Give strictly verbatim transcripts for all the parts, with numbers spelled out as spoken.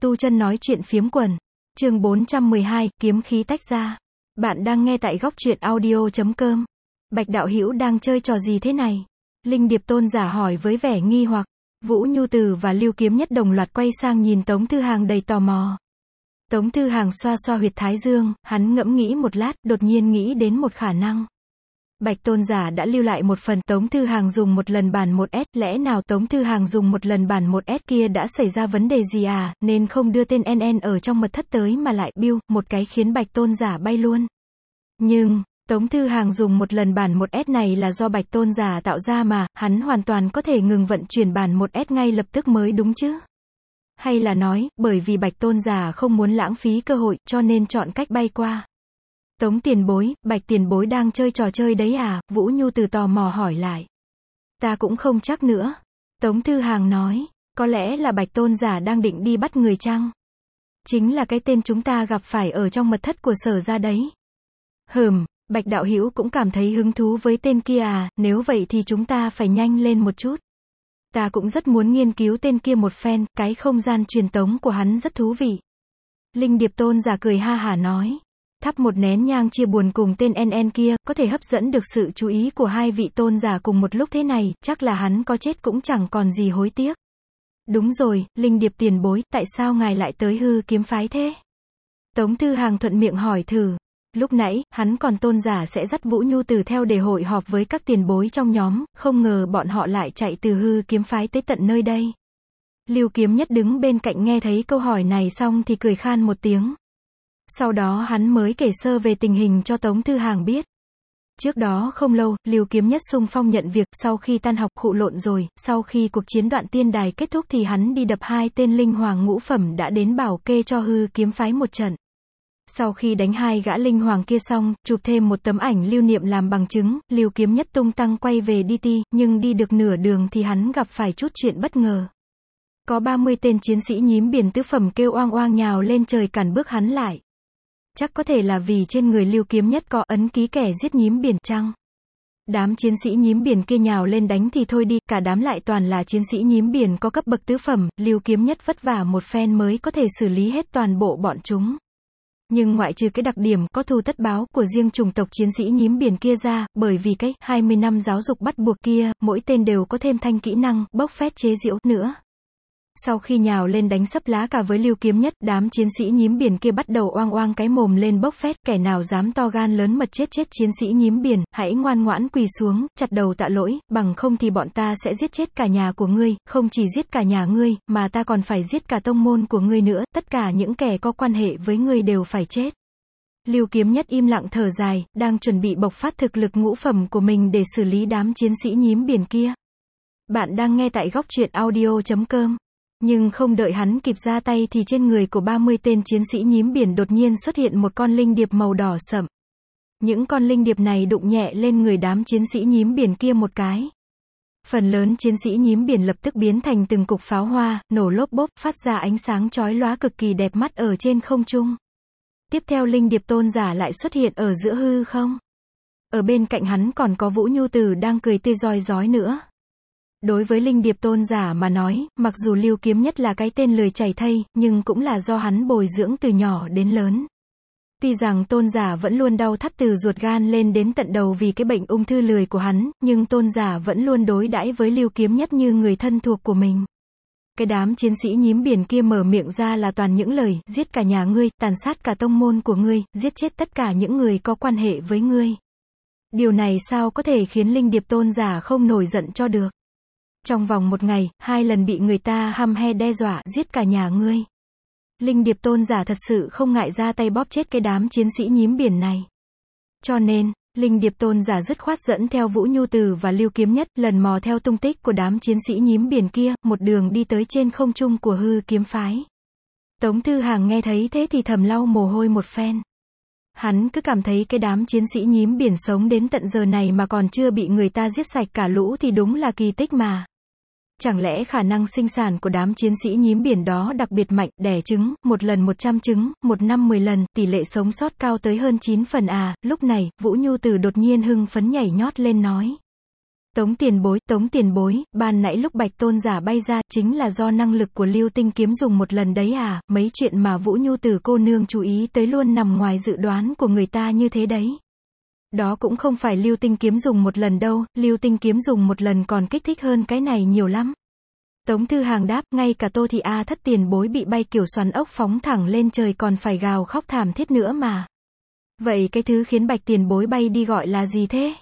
Tu chân nói chuyện phiếm quần. Chương bốn trăm mười hai, kiếm khí tách ra. Bạn đang nghe tại góc truyện audio chấm com. Bạch đạo hữu đang chơi trò gì thế này? Linh Điệp tôn giả hỏi với vẻ nghi hoặc. Vũ Nhu Từ và Lưu Kiếm Nhất đồng loạt quay sang nhìn Tống Thư Hàng đầy tò mò. Tống Thư Hàng xoa xoa huyệt thái dương, hắn ngẫm nghĩ một lát, đột nhiên nghĩ đến một khả năng. Bạch tôn giả đã lưu lại một phần, Tống Thư Hàng dùng một lần bản một S, lẽ nào Tống Thư Hàng dùng một lần bản một S kia đã xảy ra vấn đề gì à, nên không đưa tên en en ở trong mật thất tới mà lại biu, một cái khiến Bạch tôn giả bay luôn. Nhưng, Tống Thư Hàng dùng một lần bản một S này là do Bạch tôn giả tạo ra mà, hắn hoàn toàn có thể ngừng vận chuyển bản một S ngay lập tức mới đúng chứ. Hay là nói, bởi vì Bạch tôn giả không muốn lãng phí cơ hội, cho nên chọn cách bay qua. Tống tiền bối, Bạch tiền bối đang chơi trò chơi đấy à, Vũ Nhu Từ tò mò hỏi lại. Ta cũng không chắc nữa. Tống Thư Hàng nói, có lẽ là Bạch tôn giả đang định đi bắt người chăng? Chính là cái tên chúng ta gặp phải ở trong mật thất của Sở gia đấy. Hừm, Bạch đạo hữu cũng cảm thấy hứng thú với tên kia à, nếu vậy thì chúng ta phải nhanh lên một chút. Ta cũng rất muốn nghiên cứu tên kia một phen, cái không gian truyền tống của hắn rất thú vị. Linh Điệp tôn giả cười ha hả nói. Thắp một nén nhang chia buồn cùng tên en en kia, có thể hấp dẫn được sự chú ý của hai vị tôn giả cùng một lúc thế này, chắc là hắn có chết cũng chẳng còn gì hối tiếc. Đúng rồi, Linh Điệp tiền bối, tại sao ngài lại tới Hư Kiếm phái thế? Tống Thư Hàng thuận miệng hỏi thử. Lúc nãy, hắn còn tôn giả sẽ dắt Vũ Nhu Từ theo để hội họp với các tiền bối trong nhóm, không ngờ bọn họ lại chạy từ Hư Kiếm phái tới tận nơi đây. Lưu Kiếm Nhất đứng bên cạnh nghe thấy câu hỏi này xong thì cười khan một tiếng. Sau đó hắn mới kể sơ về tình hình cho Tống Thư Hàng biết. Trước đó không lâu, Lưu Kiếm Nhất xung phong nhận việc, sau khi tan học khụ lộn rồi, sau khi cuộc chiến Đoạn Tiên Đài kết thúc thì hắn đi đập hai tên linh hoàng ngũ phẩm đã đến bảo kê cho Hư Kiếm phái một trận. Sau khi đánh hai gã linh hoàng kia xong, chụp thêm một tấm ảnh lưu niệm làm bằng chứng, Lưu Kiếm Nhất tung tăng quay về đi ti, nhưng đi được nửa đường thì hắn gặp phải chút chuyện bất ngờ. Có ba mươi tên chiến sĩ nhím biển tứ phẩm kêu oang oang nhào lên trời cản bước hắn lại. Chắc có thể là vì trên người Lưu Kiếm Nhất có ấn ký kẻ giết nhím biển chăng? Đám chiến sĩ nhím biển kia nhào lên đánh thì thôi đi, cả đám lại toàn là chiến sĩ nhím biển có cấp bậc tứ phẩm, Lưu Kiếm Nhất vất vả một phen mới có thể xử lý hết toàn bộ bọn chúng. Nhưng ngoại trừ cái đặc điểm có thù tất báo của riêng chủng tộc chiến sĩ nhím biển kia ra, bởi vì cái hai mươi năm giáo dục bắt buộc kia, mỗi tên đều có thêm thanh kỹ năng bốc phét chế giễu nữa. Sau khi nhào lên đánh sấp lá cả với Lưu Kiếm Nhất, đám chiến sĩ nhím biển kia bắt đầu oang oang cái mồm lên bốc phét, kẻ nào dám to gan lớn mật chết chết chiến sĩ nhím biển, hãy ngoan ngoãn quỳ xuống, chặt đầu tạ lỗi, bằng không thì bọn ta sẽ giết chết cả nhà của ngươi, không chỉ giết cả nhà ngươi, mà ta còn phải giết cả tông môn của ngươi nữa, tất cả những kẻ có quan hệ với ngươi đều phải chết. Lưu Kiếm Nhất im lặng thở dài, đang chuẩn bị bộc phát thực lực ngũ phẩm của mình để xử lý đám chiến sĩ nhím biển kia. Bạn đang nghe tại góc truyện audio chấm com. Nhưng không đợi hắn kịp ra tay thì trên người của ba mươi tên chiến sĩ nhím biển đột nhiên xuất hiện một con linh điệp màu đỏ sậm. Những con linh điệp này đụng nhẹ lên người đám chiến sĩ nhím biển kia một cái. Phần lớn chiến sĩ nhím biển lập tức biến thành từng cục pháo hoa, nổ lốp bốp, phát ra ánh sáng chói lóa cực kỳ đẹp mắt ở trên không trung. Tiếp theo linh điệp tôn giả lại xuất hiện ở giữa hư không. Ở bên cạnh hắn còn có Vũ Nhu Từ đang cười tươi rói rói nữa. Đối với Linh Điệp tôn giả mà nói, mặc dù Lưu Kiếm Nhất là cái tên lười chảy thây, nhưng cũng là do hắn bồi dưỡng từ nhỏ đến lớn. Tuy rằng tôn giả vẫn luôn đau thắt từ ruột gan lên đến tận đầu vì cái bệnh ung thư lười của hắn, nhưng tôn giả vẫn luôn đối đãi với Lưu Kiếm Nhất như người thân thuộc của mình. Cái đám chiến sĩ nhím biển kia mở miệng ra là toàn những lời, giết cả nhà ngươi, tàn sát cả tông môn của ngươi, giết chết tất cả những người có quan hệ với ngươi. Điều này sao có thể khiến Linh Điệp tôn giả không nổi giận cho được. Trong vòng một ngày, hai lần bị người ta hăm he đe dọa, giết cả nhà ngươi. Linh Điệp tôn giả thật sự không ngại ra tay bóp chết cái đám chiến sĩ nhím biển này. Cho nên, Linh Điệp tôn giả dứt khoát dẫn theo Vũ Nhu Từ và Lưu Kiếm Nhất, lần mò theo tung tích của đám chiến sĩ nhím biển kia, một đường đi tới trên không trung của Hư Kiếm phái. Tống Thư Hàng nghe thấy thế thì thầm lau mồ hôi một phen. Hắn cứ cảm thấy cái đám chiến sĩ nhím biển sống đến tận giờ này mà còn chưa bị người ta giết sạch cả lũ thì đúng là kỳ tích mà. Chẳng lẽ khả năng sinh sản của đám chiến sĩ nhím biển đó đặc biệt mạnh, đẻ trứng, một lần một trăm trứng, một năm mười lần, tỷ lệ sống sót cao tới hơn chín phần à, lúc này, Vũ Nhu Từ đột nhiên hưng phấn nhảy nhót lên nói. Tống tiền bối, Tống tiền bối, ban nãy lúc Bạch tôn giả bay ra, chính là do năng lực của Lưu Tinh kiếm dùng một lần đấy à, mấy chuyện mà Vũ Nhu Tử cô nương chú ý tới luôn nằm ngoài dự đoán của người ta như thế đấy. Đó cũng không phải Lưu Tinh kiếm dùng một lần đâu, Lưu Tinh kiếm dùng một lần còn kích thích hơn cái này nhiều lắm. Tống Thư Hàng đáp, ngay cả Tô Thị A thất tiền bối bị bay kiểu xoắn ốc phóng thẳng lên trời còn phải gào khóc thảm thiết nữa mà. Vậy cái thứ khiến Bạch tiền bối bay đi gọi là gì thế?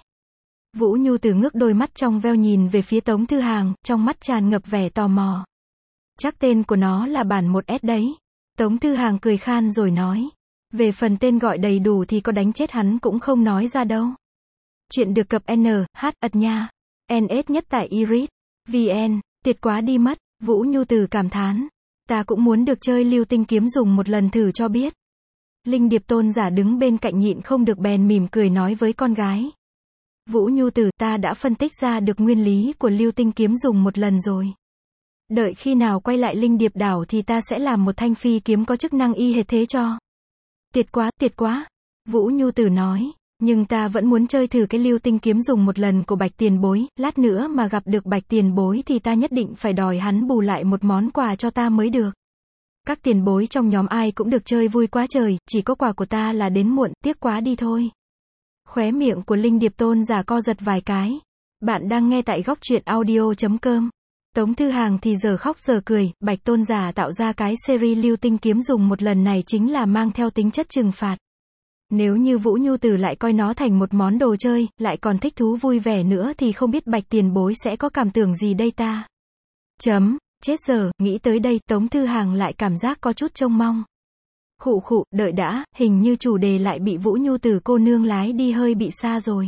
Vũ Nhu Tử ngước đôi mắt trong veo nhìn về phía Tống Thư Hàng, trong mắt tràn ngập vẻ tò mò. Chắc tên của nó là bản một S đấy. Tống Thư Hàng cười khan rồi nói. Về phần tên gọi đầy đủ thì có đánh chết hắn cũng không nói ra đâu. Chuyện được cập N, H, ật nha. N S nhất tại Iris. V N, tuyệt quá đi mất. Vũ Nhu Tử cảm thán. Ta cũng muốn được chơi Lưu Tinh kiếm dùng một lần thử cho biết. Linh Điệp tôn giả đứng bên cạnh nhịn không được bèn mỉm cười nói với con gái. Vũ Nhu Tử, ta đã phân tích ra được nguyên lý của Lưu Tinh kiếm dùng một lần rồi. Đợi khi nào quay lại Linh Điệp đảo thì ta sẽ làm một thanh phi kiếm có chức năng y hệt thế cho. Tuyệt quá, tuyệt quá. Vũ Nhu Tử nói. Nhưng ta vẫn muốn chơi thử cái Lưu Tinh kiếm dùng một lần của Bạch tiền bối, lát nữa mà gặp được Bạch tiền bối thì ta nhất định phải đòi hắn bù lại một món quà cho ta mới được. Các tiền bối trong nhóm ai cũng được chơi vui quá trời, chỉ có quà của ta là đến muộn, tiếc quá đi thôi. Khóe miệng của Linh Điệp tôn giả co giật vài cái. Bạn đang nghe tại góc truyện audio chấm com. Tống Thư Hàng thì giờ khóc giờ cười, Bạch tôn giả tạo ra cái series Lưu Tinh kiếm dùng một lần này chính là mang theo tính chất trừng phạt. Nếu như Vũ Nhu Tử lại coi nó thành một món đồ chơi, lại còn thích thú vui vẻ nữa thì không biết Bạch tiền bối sẽ có cảm tưởng gì đây ta. Chấm, chết giờ, nghĩ tới đây, Tống Thư Hàng lại cảm giác có chút trông mong. Khụ khụ, đợi đã, hình như chủ đề lại bị Vũ Nhu Tử cô nương lái đi hơi bị xa rồi.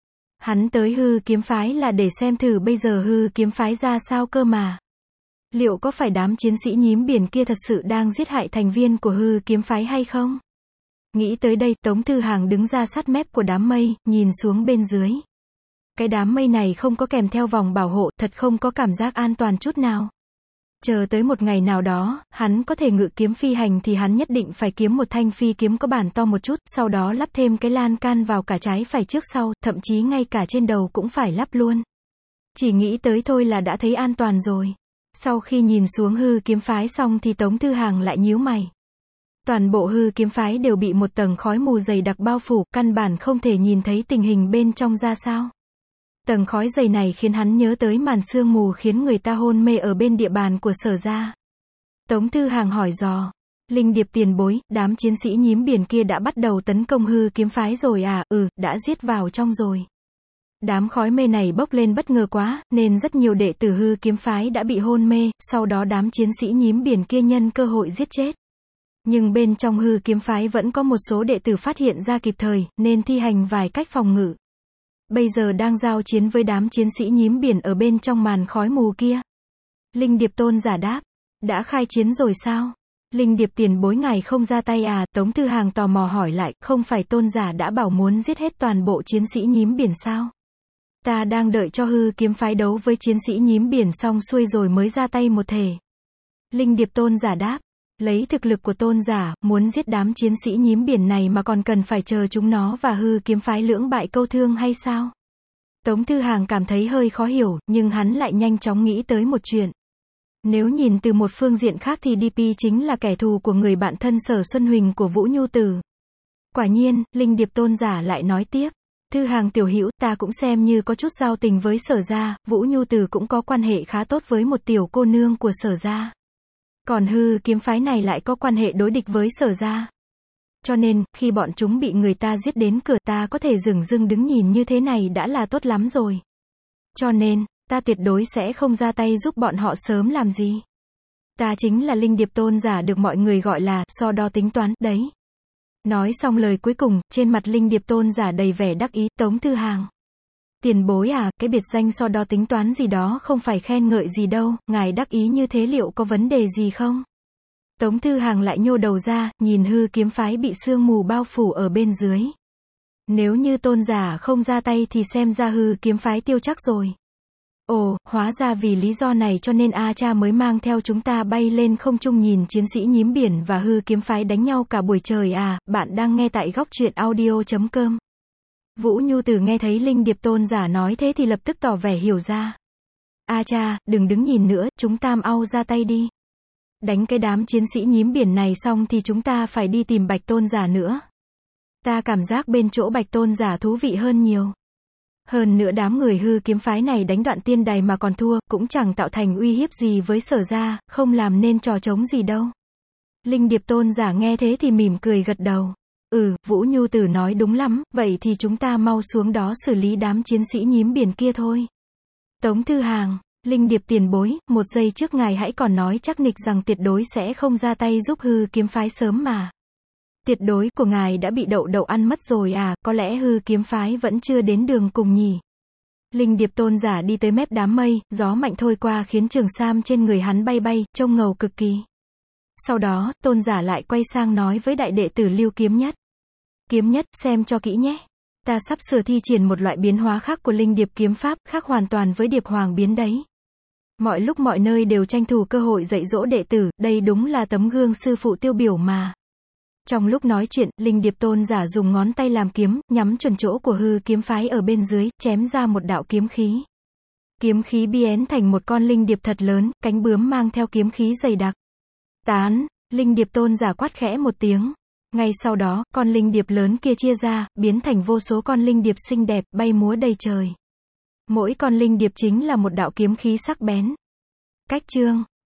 Hắn tới hư kiếm phái là để xem thử bây giờ hư kiếm phái ra sao cơ mà. Liệu có phải đám chiến sĩ nhím biển kia thật sự đang giết hại thành viên của hư kiếm phái hay không? Nghĩ tới đây, Tống Thư Hàng đứng ra sát mép của đám mây, nhìn xuống bên dưới. Cái đám mây này không có kèm theo vòng bảo hộ, thật không có cảm giác an toàn chút nào. Chờ tới một ngày nào đó, hắn có thể ngự kiếm phi hành thì hắn nhất định phải kiếm một thanh phi kiếm có bản to một chút, sau đó lắp thêm cái lan can vào cả trái phải trước sau, thậm chí ngay cả trên đầu cũng phải lắp luôn. Chỉ nghĩ tới thôi là đã thấy an toàn rồi. Sau khi nhìn xuống hư kiếm phái xong thì Tống Thư Hàng lại nhíu mày. Toàn bộ hư kiếm phái đều bị một tầng khói mù dày đặc bao phủ, căn bản không thể nhìn thấy tình hình bên trong ra sao. Tầng khói dày này khiến hắn nhớ tới màn sương mù khiến người ta hôn mê ở bên địa bàn của Sở gia. Tống Thư Hàng hỏi dò. Linh Điệp tiền bối, đám chiến sĩ nhím biển kia đã bắt đầu tấn công hư kiếm phái rồi à? Ừ, đã giết vào trong rồi. Đám khói mê này bốc lên bất ngờ quá, nên rất nhiều đệ tử hư kiếm phái đã bị hôn mê, sau đó đám chiến sĩ nhím biển kia nhân cơ hội giết chết. Nhưng bên trong hư kiếm phái vẫn có một số đệ tử phát hiện ra kịp thời, nên thi hành vài cách phòng ngự. Bây giờ đang giao chiến với đám chiến sĩ nhím biển ở bên trong màn khói mù kia. Linh Điệp tôn giả đáp. Đã khai chiến rồi sao? Linh Điệp tiền bối ngài không ra tay à? Tống Thư Hàng tò mò hỏi lại, không phải tôn giả đã bảo muốn giết hết toàn bộ chiến sĩ nhím biển sao? Ta đang đợi cho hư kiếm phái đấu với chiến sĩ nhím biển xong xuôi rồi mới ra tay một thể. Linh Điệp tôn giả đáp. Lấy thực lực của tôn giả, muốn giết đám chiến sĩ nhím biển này mà còn cần phải chờ chúng nó và hư kiếm phái lưỡng bại câu thương hay sao? Tống Thư Hàng cảm thấy hơi khó hiểu, nhưng hắn lại nhanh chóng nghĩ tới một chuyện. Nếu nhìn từ một phương diện khác thì đê pê chính là kẻ thù của người bạn thân Sở Xuân Huỳnh của Vũ Nhu Tử. Quả nhiên, Linh Điệp tôn giả lại nói tiếp. Thư Hàng tiểu hữu, ta cũng xem như có chút giao tình với Sở gia, Vũ Nhu Tử cũng có quan hệ khá tốt với một tiểu cô nương của Sở gia. Còn hư kiếm phái này lại có quan hệ đối địch với Sở gia. Cho nên, khi bọn chúng bị người ta giết đến cửa ta có thể dửng dưng đứng nhìn như thế này đã là tốt lắm rồi. Cho nên, ta tuyệt đối sẽ không ra tay giúp bọn họ sớm làm gì. Ta chính là Linh Điệp tôn giả được mọi người gọi là, so đo tính toán, đấy. Nói xong lời cuối cùng, trên mặt Linh Điệp tôn giả đầy vẻ đắc ý, Tống Thư Hàng. Tiền bối à, cái biệt danh so đo tính toán gì đó không phải khen ngợi gì đâu, ngài đắc ý như thế liệu có vấn đề gì không? Tống Thư Hàng lại nhô đầu ra, nhìn hư kiếm phái bị sương mù bao phủ ở bên dưới. Nếu như tôn giả không ra tay thì xem ra hư kiếm phái tiêu chắc rồi. Ồ, hóa ra vì lý do này cho nên A Cha mới mang theo chúng ta bay lên không trung nhìn chiến sĩ nhím biển và hư kiếm phái đánh nhau cả buổi trời à, bạn đang nghe tại góc truyện audio chấm com. Vũ Nhu Tử nghe thấy Linh Điệp tôn giả nói thế thì lập tức tỏ vẻ hiểu ra. A cha, đừng đứng nhìn nữa, chúng ta mau ra tay đi. Đánh cái đám chiến sĩ nhím biển này xong thì chúng ta phải đi tìm Bạch tôn giả nữa. Ta cảm giác bên chỗ Bạch tôn giả thú vị hơn nhiều. Hơn nữa đám người hư kiếm phái này đánh Đoạn Tiên Đài mà còn thua, cũng chẳng tạo thành uy hiếp gì với Sở gia, không làm nên trò trống gì đâu. Linh Điệp tôn giả nghe thế thì mỉm cười gật đầu. Ừ, Vũ Nhu Tử nói đúng lắm, vậy thì chúng ta mau xuống đó xử lý đám chiến sĩ nhím biển kia thôi. Tống Thư Hàng, Linh Điệp tiền bối, một giây trước ngài hãy còn nói chắc nịch rằng tuyệt đối sẽ không ra tay giúp hư kiếm phái sớm mà. Tuyệt đối của ngài đã bị đậu đậu ăn mất rồi à, có lẽ hư kiếm phái vẫn chưa đến đường cùng nhỉ. Linh Điệp tôn giả đi tới mép đám mây, gió mạnh thôi qua khiến trường sam trên người hắn bay bay, trông ngầu cực kỳ. Sau đó, tôn giả lại quay sang nói với đại đệ tử Lưu Kiếm Nhất. Kiếm Nhất, xem cho kỹ nhé. Ta sắp sửa thi triển một loại biến hóa khác của Linh Điệp kiếm pháp, khác hoàn toàn với Điệp Hoàng biến đấy. Mọi lúc mọi nơi đều tranh thủ cơ hội dạy dỗ đệ tử, đây đúng là tấm gương sư phụ tiêu biểu mà. Trong lúc nói chuyện, Linh Điệp tôn giả dùng ngón tay làm kiếm, nhắm chuẩn chỗ của hư kiếm phái ở bên dưới, chém ra một đạo kiếm khí. Kiếm khí biến thành một con linh điệp thật lớn, cánh bướm mang theo kiếm khí dày đặc. Tán, Linh Điệp tôn giả quát khẽ một tiếng. Ngay sau đó, con linh điệp lớn kia chia ra, biến thành vô số con linh điệp xinh đẹp, bay múa đầy trời. Mỗi con linh điệp chính là một đạo kiếm khí sắc bén. Cách chương